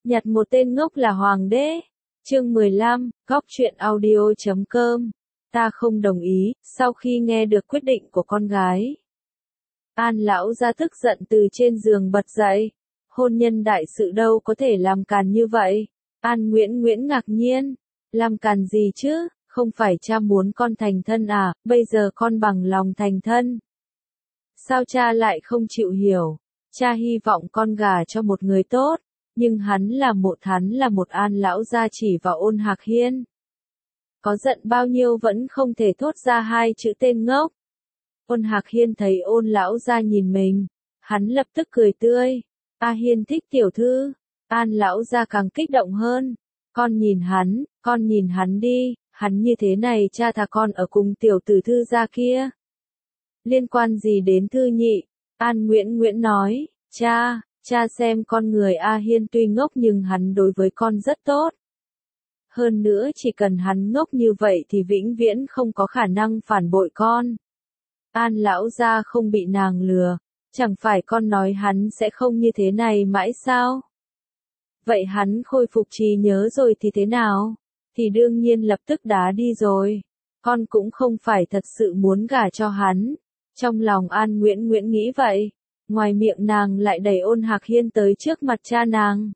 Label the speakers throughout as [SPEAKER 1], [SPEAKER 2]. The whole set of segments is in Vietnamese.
[SPEAKER 1] Nhặt một tên ngốc là hoàng đế. Chương 15, Góc truyện audio.com. Ta không đồng ý, sau khi nghe được quyết định của con gái. An lão gia tức giận từ trên giường bật dậy. Hôn nhân đại sự đâu có thể làm càn như vậy. An Nguyễn ngạc nhiên. Làm càn gì chứ, không phải cha muốn con thành thân à, bây giờ con bằng lòng thành thân. Sao cha lại không chịu hiểu? Cha hy vọng con gả cho một người tốt, nhưng hắn là một An lão gia chỉ vào Ôn Hạc Hiên. Có giận bao nhiêu vẫn không thể thốt ra hai chữ tên ngốc. Ôn Hạc Hiên thấy Ôn lão gia nhìn mình, hắn lập tức cười tươi. A Hiên thích tiểu thư. An lão gia càng kích động hơn. Con nhìn hắn đi, hắn như thế này cha thà con ở cùng tiểu tử thư gia kia. Liên quan gì đến thư nhị? An Nguyễn nói, cha xem con người A Hiên tuy ngốc nhưng hắn đối với con rất tốt. Hơn nữa chỉ cần hắn ngốc như vậy thì vĩnh viễn không có khả năng phản bội con. An lão gia không bị nàng lừa, chẳng phải con nói hắn sẽ không như thế này mãi sao? Vậy hắn khôi phục trí nhớ rồi thì thế nào? Thì đương nhiên lập tức đá đi rồi. Con cũng không phải thật sự muốn gả cho hắn. Trong lòng An Nguyễn nghĩ vậy. Ngoài miệng nàng lại đẩy Ôn Hạc Hiên tới trước mặt cha nàng.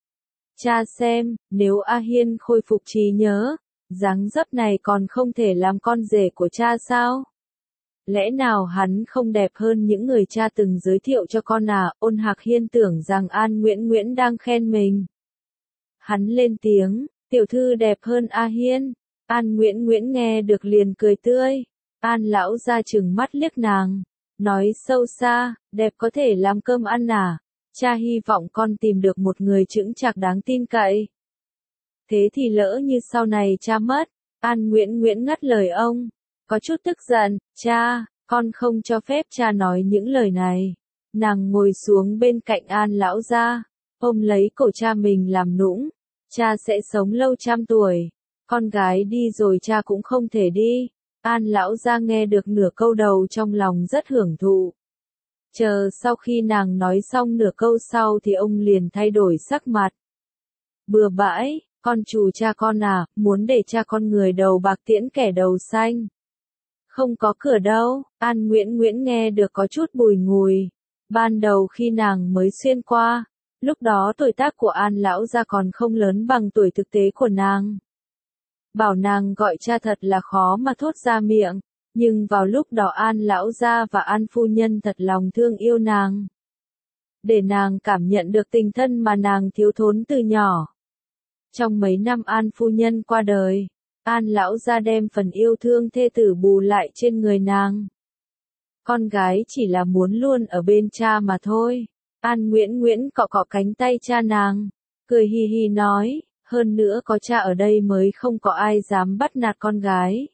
[SPEAKER 1] Cha xem, nếu A Hiên khôi phục trí nhớ, dáng dấp này còn không thể làm con rể của cha sao? Lẽ nào hắn không đẹp hơn những người cha từng giới thiệu cho con à? Ôn Hạc Hiên tưởng rằng An Nguyễn đang khen mình. Hắn lên tiếng, tiểu thư đẹp hơn A Hiên. An Nguyễn nghe được liền cười tươi. An lão gia trừng mắt liếc nàng, nói sâu xa, đẹp có thể làm cơm ăn à? Cha hy vọng con tìm được một người chững chạc đáng tin cậy. Thế thì lỡ như sau này cha mất. An Nguyễn ngắt lời ông, có chút tức giận, cha, con không cho phép cha nói những lời này. Nàng ngồi xuống bên cạnh An lão gia, ôm lấy cổ cha mình làm nũng. Cha sẽ sống lâu trăm tuổi, con gái đi rồi cha cũng không thể đi. An lão gia nghe được nửa câu đầu trong lòng rất hưởng thụ. Chờ sau khi nàng nói xong nửa câu sau thì ông liền thay đổi sắc mặt. Bừa bãi, con trù cha con à, muốn để cha con người đầu bạc tiễn kẻ đầu xanh. Không có cửa đâu. An Nguyễn nghe được có chút bùi ngùi. Ban đầu khi nàng mới xuyên qua, lúc đó tuổi tác của An lão gia còn không lớn bằng tuổi thực tế của nàng. Bảo nàng gọi cha thật là khó mà thốt ra miệng, nhưng vào lúc đó An lão gia và An phu nhân thật lòng thương yêu nàng. Để nàng cảm nhận được tình thân mà nàng thiếu thốn từ nhỏ. Trong mấy năm An phu nhân qua đời, An lão gia đem phần yêu thương thê tử bù lại trên người nàng. Con gái chỉ là muốn luôn ở bên cha mà thôi. An Nguyễn cọ cọ cánh tay cha nàng, cười hi hi nói, hơn nữa có cha ở đây mới không có ai dám bắt nạt con gái.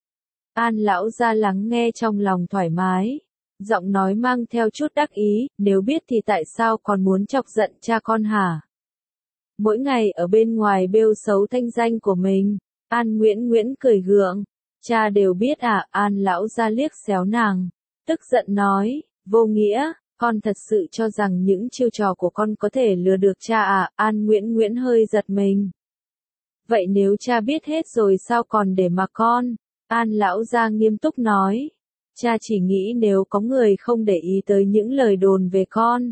[SPEAKER 1] An lão gia lắng nghe trong lòng thoải mái, giọng nói mang theo chút đắc ý, nếu biết thì tại sao còn muốn chọc giận cha con hả? Mỗi ngày ở bên ngoài bêu xấu thanh danh của mình. An Nguyễn cười gượng, cha đều biết à? An lão gia liếc xéo nàng, tức giận nói, vô nghĩa, con thật sự cho rằng những chiêu trò của con có thể lừa được cha à? An Nguyễn hơi giật mình. Vậy nếu cha biết hết rồi sao còn để mà con? An lão gia nghiêm túc nói, cha chỉ nghĩ nếu có người không để ý tới những lời đồn về con,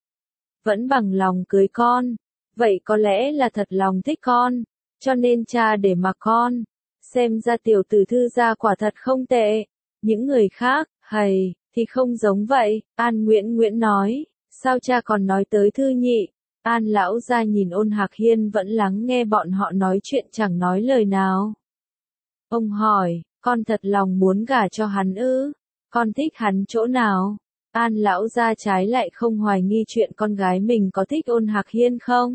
[SPEAKER 1] vẫn bằng lòng cưới con, vậy có lẽ là thật lòng thích con, cho nên cha để mà con. Xem ra tiểu tử thư gia quả thật không tệ. Những người khác, thì không giống vậy. An Nguyễn nói, sao cha còn nói tới thư nhị? An lão gia nhìn Ôn Hạc Hiên vẫn lắng nghe bọn họ nói chuyện chẳng nói lời nào. Ông hỏi, con thật lòng muốn gả cho hắn ư? Con thích hắn chỗ nào? An lão gia trái lại không hoài nghi chuyện con gái mình có thích Ôn Hạc Hiên không?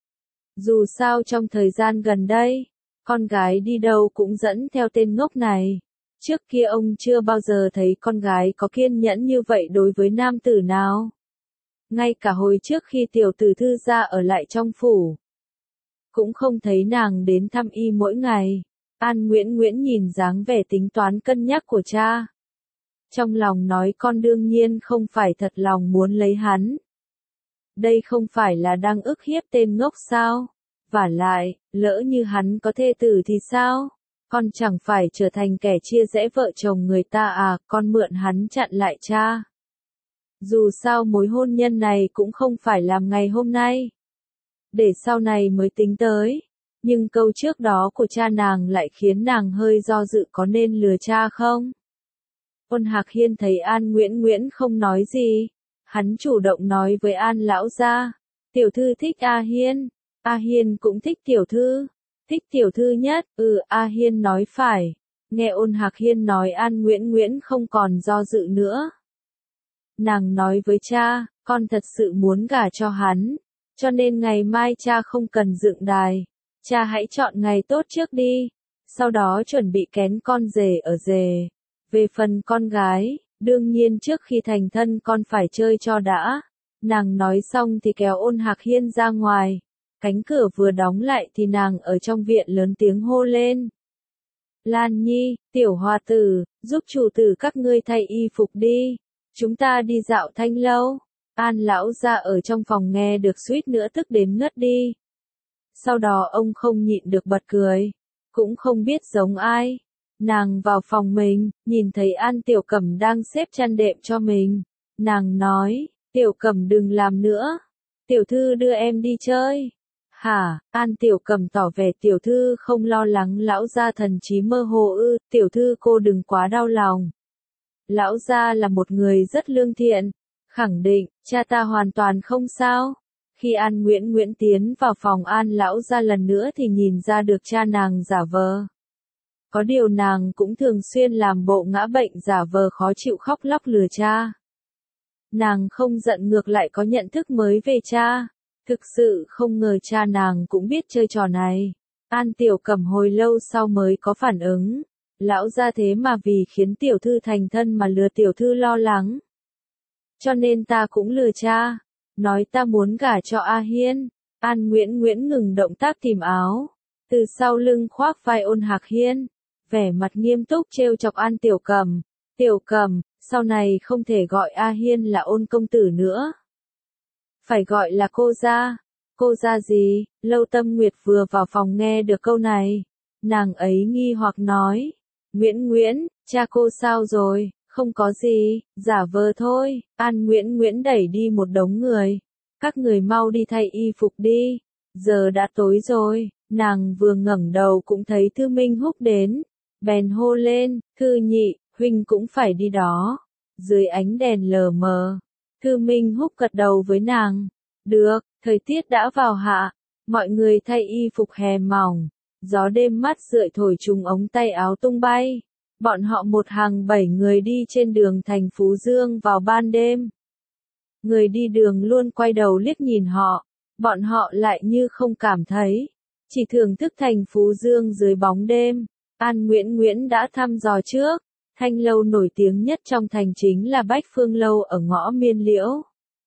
[SPEAKER 1] Dù sao trong thời gian gần đây, con gái đi đâu cũng dẫn theo tên ngốc này. Trước kia ông chưa bao giờ thấy con gái có kiên nhẫn như vậy đối với nam tử nào. Ngay cả hồi trước khi tiểu tử thư gia ở lại trong phủ, cũng không thấy nàng đến thăm y mỗi ngày. An Nguyễn nhìn dáng vẻ tính toán cân nhắc của cha. Trong lòng nói con đương nhiên không phải thật lòng muốn lấy hắn. đây không phải là đang ức hiếp tên ngốc sao? Vả lại, lỡ như hắn có thê tử thì sao? Con chẳng phải trở thành kẻ chia rẽ vợ chồng người ta à, con mượn hắn chặn lại cha. Dù sao mối hôn nhân này cũng không phải làm ngày hôm nay. Để sau này mới tính tới. Nhưng câu trước đó của cha nàng lại khiến nàng hơi do dự có nên lừa cha không? Ôn Hạc Hiên thấy An Nguyễn Nguyễn không nói gì. Hắn chủ động nói với An lão gia. Tiểu thư thích A Hiên. A Hiên cũng thích tiểu thư. Thích tiểu thư nhất, A Hiên nói phải. Nghe Ôn Hạc Hiên nói An Nguyễn Nguyễn không còn do dự nữa. Nàng nói với cha, con thật sự muốn gả cho hắn. Cho nên ngày mai cha không cần dựng đài. Cha hãy chọn ngày tốt trước đi. Sau đó chuẩn bị kén con rể ở rể. Về phần con gái, đương nhiên trước khi thành thân con phải chơi cho đã. Nàng nói xong thì kéo Ôn Hạc Hiên ra ngoài. Cánh cửa vừa đóng lại thì nàng ở trong viện lớn tiếng hô lên. Lan Nhi, tiểu hòa tử, giúp chủ tử các ngươi thay y phục đi. Chúng ta đi dạo thanh lâu. An lão gia ở trong phòng nghe được suýt nữa tức đến ngất đi. Sau đó ông không nhịn được bật cười. Cũng không biết giống ai. Nàng vào phòng mình, nhìn thấy An Tiểu Cẩm đang xếp chăn đệm cho mình. Nàng nói, Tiểu Cẩm đừng làm nữa. Tiểu thư đưa em đi chơi. Hả, An Tiểu Cẩm tỏ vẻ tiểu thư không lo lắng lão gia thần trí mơ hồ ư, tiểu thư cô đừng quá đau lòng. Lão gia là một người rất lương thiện, khẳng định, cha ta hoàn toàn không sao. Khi An Nguyễn Nguyễn tiến vào phòng An lão gia lần nữa thì nhìn ra được cha nàng giả vờ. Có điều nàng cũng thường xuyên làm bộ ngã bệnh giả vờ khó chịu khóc lóc lừa cha. Nàng không giận ngược lại có nhận thức mới về cha. Thực sự không ngờ cha nàng cũng biết chơi trò này. An Tiểu Cẩm hồi lâu sau mới có phản ứng. Lão gia thế mà vì khiến tiểu thư thành thân mà lừa tiểu thư lo lắng. Cho nên ta cũng lừa cha. Nói ta muốn gả cho A Hiên. An Nguyễn Nguyễn ngừng động tác tìm áo. Từ sau lưng khoác vai Ôn Hạc Hiên. Vẻ mặt nghiêm túc trêu chọc An Tiểu Cẩm. Tiểu Cẩm, sau này không thể gọi A Hiên là Ôn công tử nữa. Phải gọi là cô gia. Cô gia gì? Lâu Tâm Nguyệt vừa vào phòng nghe được câu này. Nàng ấy nghi hoặc nói. Nguyễn Nguyễn, cha cô sao rồi? Không có gì, giả vờ thôi. An Nguyễn Nguyễn đẩy đi một đống người. Các người mau đi thay y phục đi. Giờ đã tối rồi. Nàng vừa ngẩng đầu cũng thấy Thư Minh Húc đến. Bèn hô lên, Thư nhị, huynh cũng phải đi đó. Dưới ánh đèn lờ mờ. Thư Minh Húc gật đầu với nàng. Được, thời tiết đã vào hạ. Mọi người thay y phục hè mỏng. Gió đêm mát rượi thổi trùng ống tay áo tung bay. Bọn họ một hàng 7 người đi trên đường thành Phú Dương vào ban đêm. Người đi đường luôn quay đầu liếc nhìn họ. Bọn họ lại như không cảm thấy. Chỉ thưởng thức thành Phú Dương dưới bóng đêm. An Nguyễn Nguyễn đã thăm dò trước. Thanh lâu nổi tiếng nhất trong thành chính là Bách Phương Lâu ở ngõ Miên Liễu.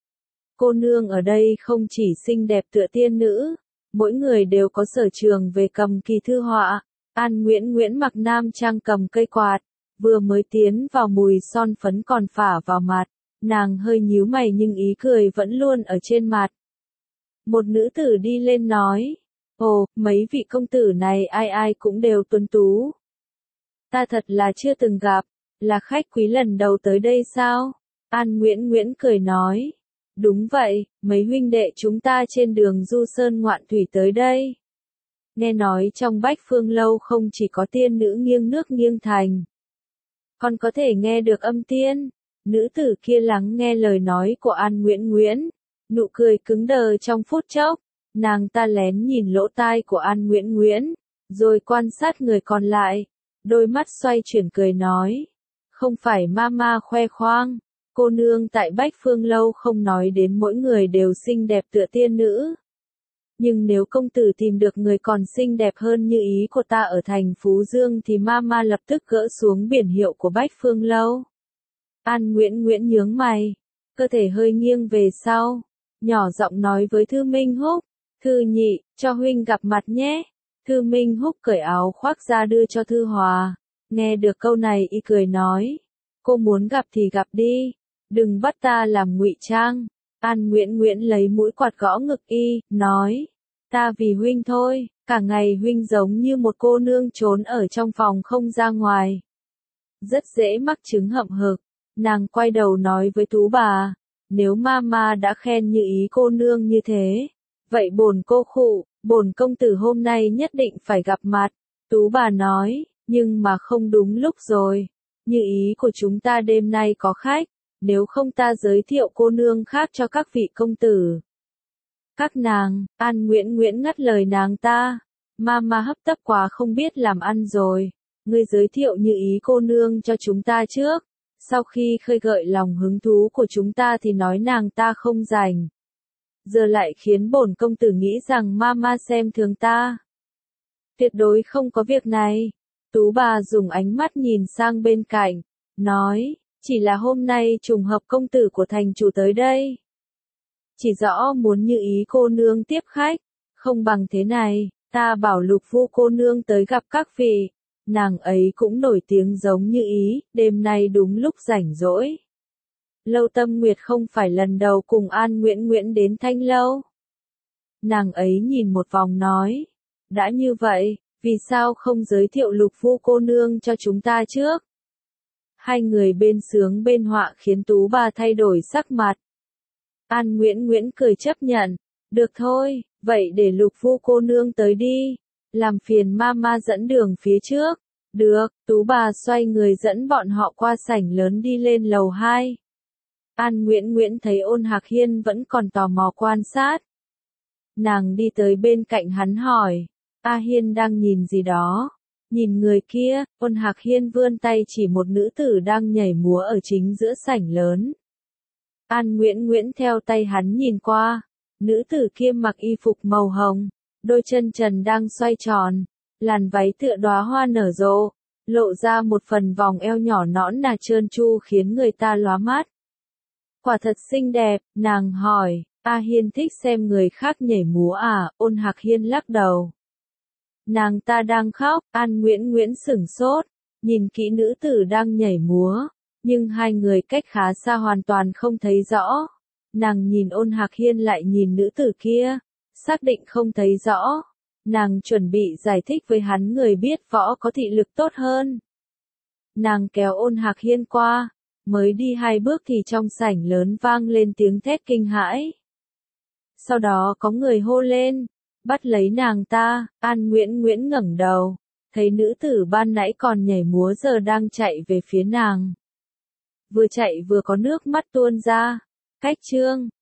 [SPEAKER 1] Cô nương ở đây không chỉ xinh đẹp tựa tiên nữ. Mỗi người đều có sở trường về cầm kỳ thư họa. An Nguyễn Nguyễn mặc nam trang cầm cây quạt. Vừa mới tiến vào mùi son phấn còn phả vào mặt. Nàng hơi nhíu mày nhưng ý cười vẫn luôn ở trên mặt. Một nữ tử đi lên nói. Ồ, mấy vị công tử này ai ai cũng đều tuấn tú. Ta thật là chưa từng gặp. Là khách quý lần đầu tới đây sao? An Nguyễn Nguyễn cười nói. Đúng vậy, mấy huynh đệ chúng ta trên đường du sơn ngoạn thủy tới đây. Nghe nói trong Bách Phương Lâu không chỉ có tiên nữ nghiêng nước nghiêng thành. Còn có thể nghe được âm tiên. Nữ tử kia lắng nghe lời nói của An Nguyễn Nguyễn. Nụ cười cứng đờ trong phút chốc. Nàng ta lén nhìn lỗ tai của An Nguyễn Nguyễn. Rồi quan sát người còn lại. Đôi mắt xoay chuyển cười nói. Không phải mama khoe khoang. Cô nương tại Bách Phương Lâu không nói đến mỗi người đều xinh đẹp tựa tiên nữ. Nhưng nếu công tử tìm được người còn xinh đẹp hơn như ý của ta ở thành Phú Dương thì mama lập tức gỡ xuống biển hiệu của Bách Phương Lâu. An Nguyễn Nguyễn nhướng mày. Cơ thể hơi nghiêng về sau. Nhỏ giọng nói với Thư Minh Húc. Thư nhị, cho huynh gặp mặt nhé. Thư Minh Húc cởi áo khoác ra đưa cho Thư Hòa. Nghe được câu này y cười nói. Cô muốn gặp thì gặp đi. Đừng bắt ta làm ngụy trang. An Nguyễn Nguyễn lấy mũi quạt gõ ngực y, nói, ta vì huynh thôi, cả ngày huynh giống như một cô nương trốn ở trong phòng không ra ngoài. Rất dễ mắc chứng hậm hực. Nàng quay đầu nói với Tú bà, nếu mama đã khen như ý cô nương như thế, vậy bổn công tử hôm nay nhất định phải gặp mặt. Tú bà nói, nhưng mà không đúng lúc rồi, như ý của chúng ta đêm nay có khách, nếu không ta giới thiệu cô nương khác cho các vị công tử. Các nàng, An Nguyễn Nguyễn ngắt lời nàng ta, mama hấp tấp quá không biết làm ăn rồi, ngươi giới thiệu như ý cô nương cho chúng ta trước, sau khi khơi gợi lòng hứng thú của chúng ta thì nói nàng ta không rảnh. Giờ lại khiến bổn công tử nghĩ rằng mama xem thường ta. Tuyệt đối không có việc này. Tú bà dùng ánh mắt nhìn sang bên cạnh, nói, chỉ là hôm nay trùng hợp công tử của thành chủ tới đây. Chỉ rõ muốn như ý cô nương tiếp khách, không bằng thế này, ta bảo Lục Vu cô nương tới gặp các vị, nàng ấy cũng nổi tiếng giống như ý, đêm nay đúng lúc rảnh rỗi. Lâu Tâm Nguyệt không phải lần đầu cùng An Nguyễn Nguyễn đến Thanh Lâu. Nàng ấy nhìn một vòng nói, đã như vậy, vì sao không giới thiệu Lục Vu cô nương cho chúng ta trước? Hai người bên sướng bên họa khiến Tú bà thay đổi sắc mặt. An Nguyễn Nguyễn cười chấp nhận, được thôi, vậy để Lục Vu cô nương tới đi, làm phiền mama dẫn đường phía trước. Được, Tú bà xoay người dẫn bọn họ qua sảnh lớn đi lên lầu 2. An Nguyễn Nguyễn thấy Ôn Hạc Hiên vẫn còn tò mò quan sát. Nàng đi tới bên cạnh hắn hỏi, A Hiên đang nhìn gì đó? Nhìn người kia, Ôn Hạc Hiên vươn tay chỉ một nữ tử đang nhảy múa ở chính giữa sảnh lớn. An Nguyễn Nguyễn theo tay hắn nhìn qua, nữ tử kia mặc y phục màu hồng, đôi chân trần đang xoay tròn, làn váy tựa đóa hoa nở rộ, lộ ra một phần vòng eo nhỏ nõn nà trơn tru khiến người ta lóa mắt. Quả thật xinh đẹp, nàng hỏi, A Hiên thích xem người khác nhảy múa à? Ôn Hạc Hiên lắc đầu. Nàng ta đang khóc, An Nguyễn Nguyễn sửng sốt, nhìn kỹ nữ tử đang nhảy múa, nhưng hai người cách khá xa hoàn toàn không thấy rõ. Nàng nhìn Ôn Hạc Hiên lại nhìn nữ tử kia, xác định không thấy rõ. Nàng chuẩn bị giải thích với hắn người biết võ có thị lực tốt hơn. Nàng kéo Ôn Hạc Hiên qua, mới đi 2 bước thì trong sảnh lớn vang lên tiếng thét kinh hãi. Sau đó có người hô lên, bắt lấy nàng ta. An Nguyễn Nguyễn ngẩng đầu, thấy nữ tử ban nãy còn nhảy múa giờ đang chạy về phía nàng. Vừa chạy vừa có nước mắt tuôn ra. Cách chương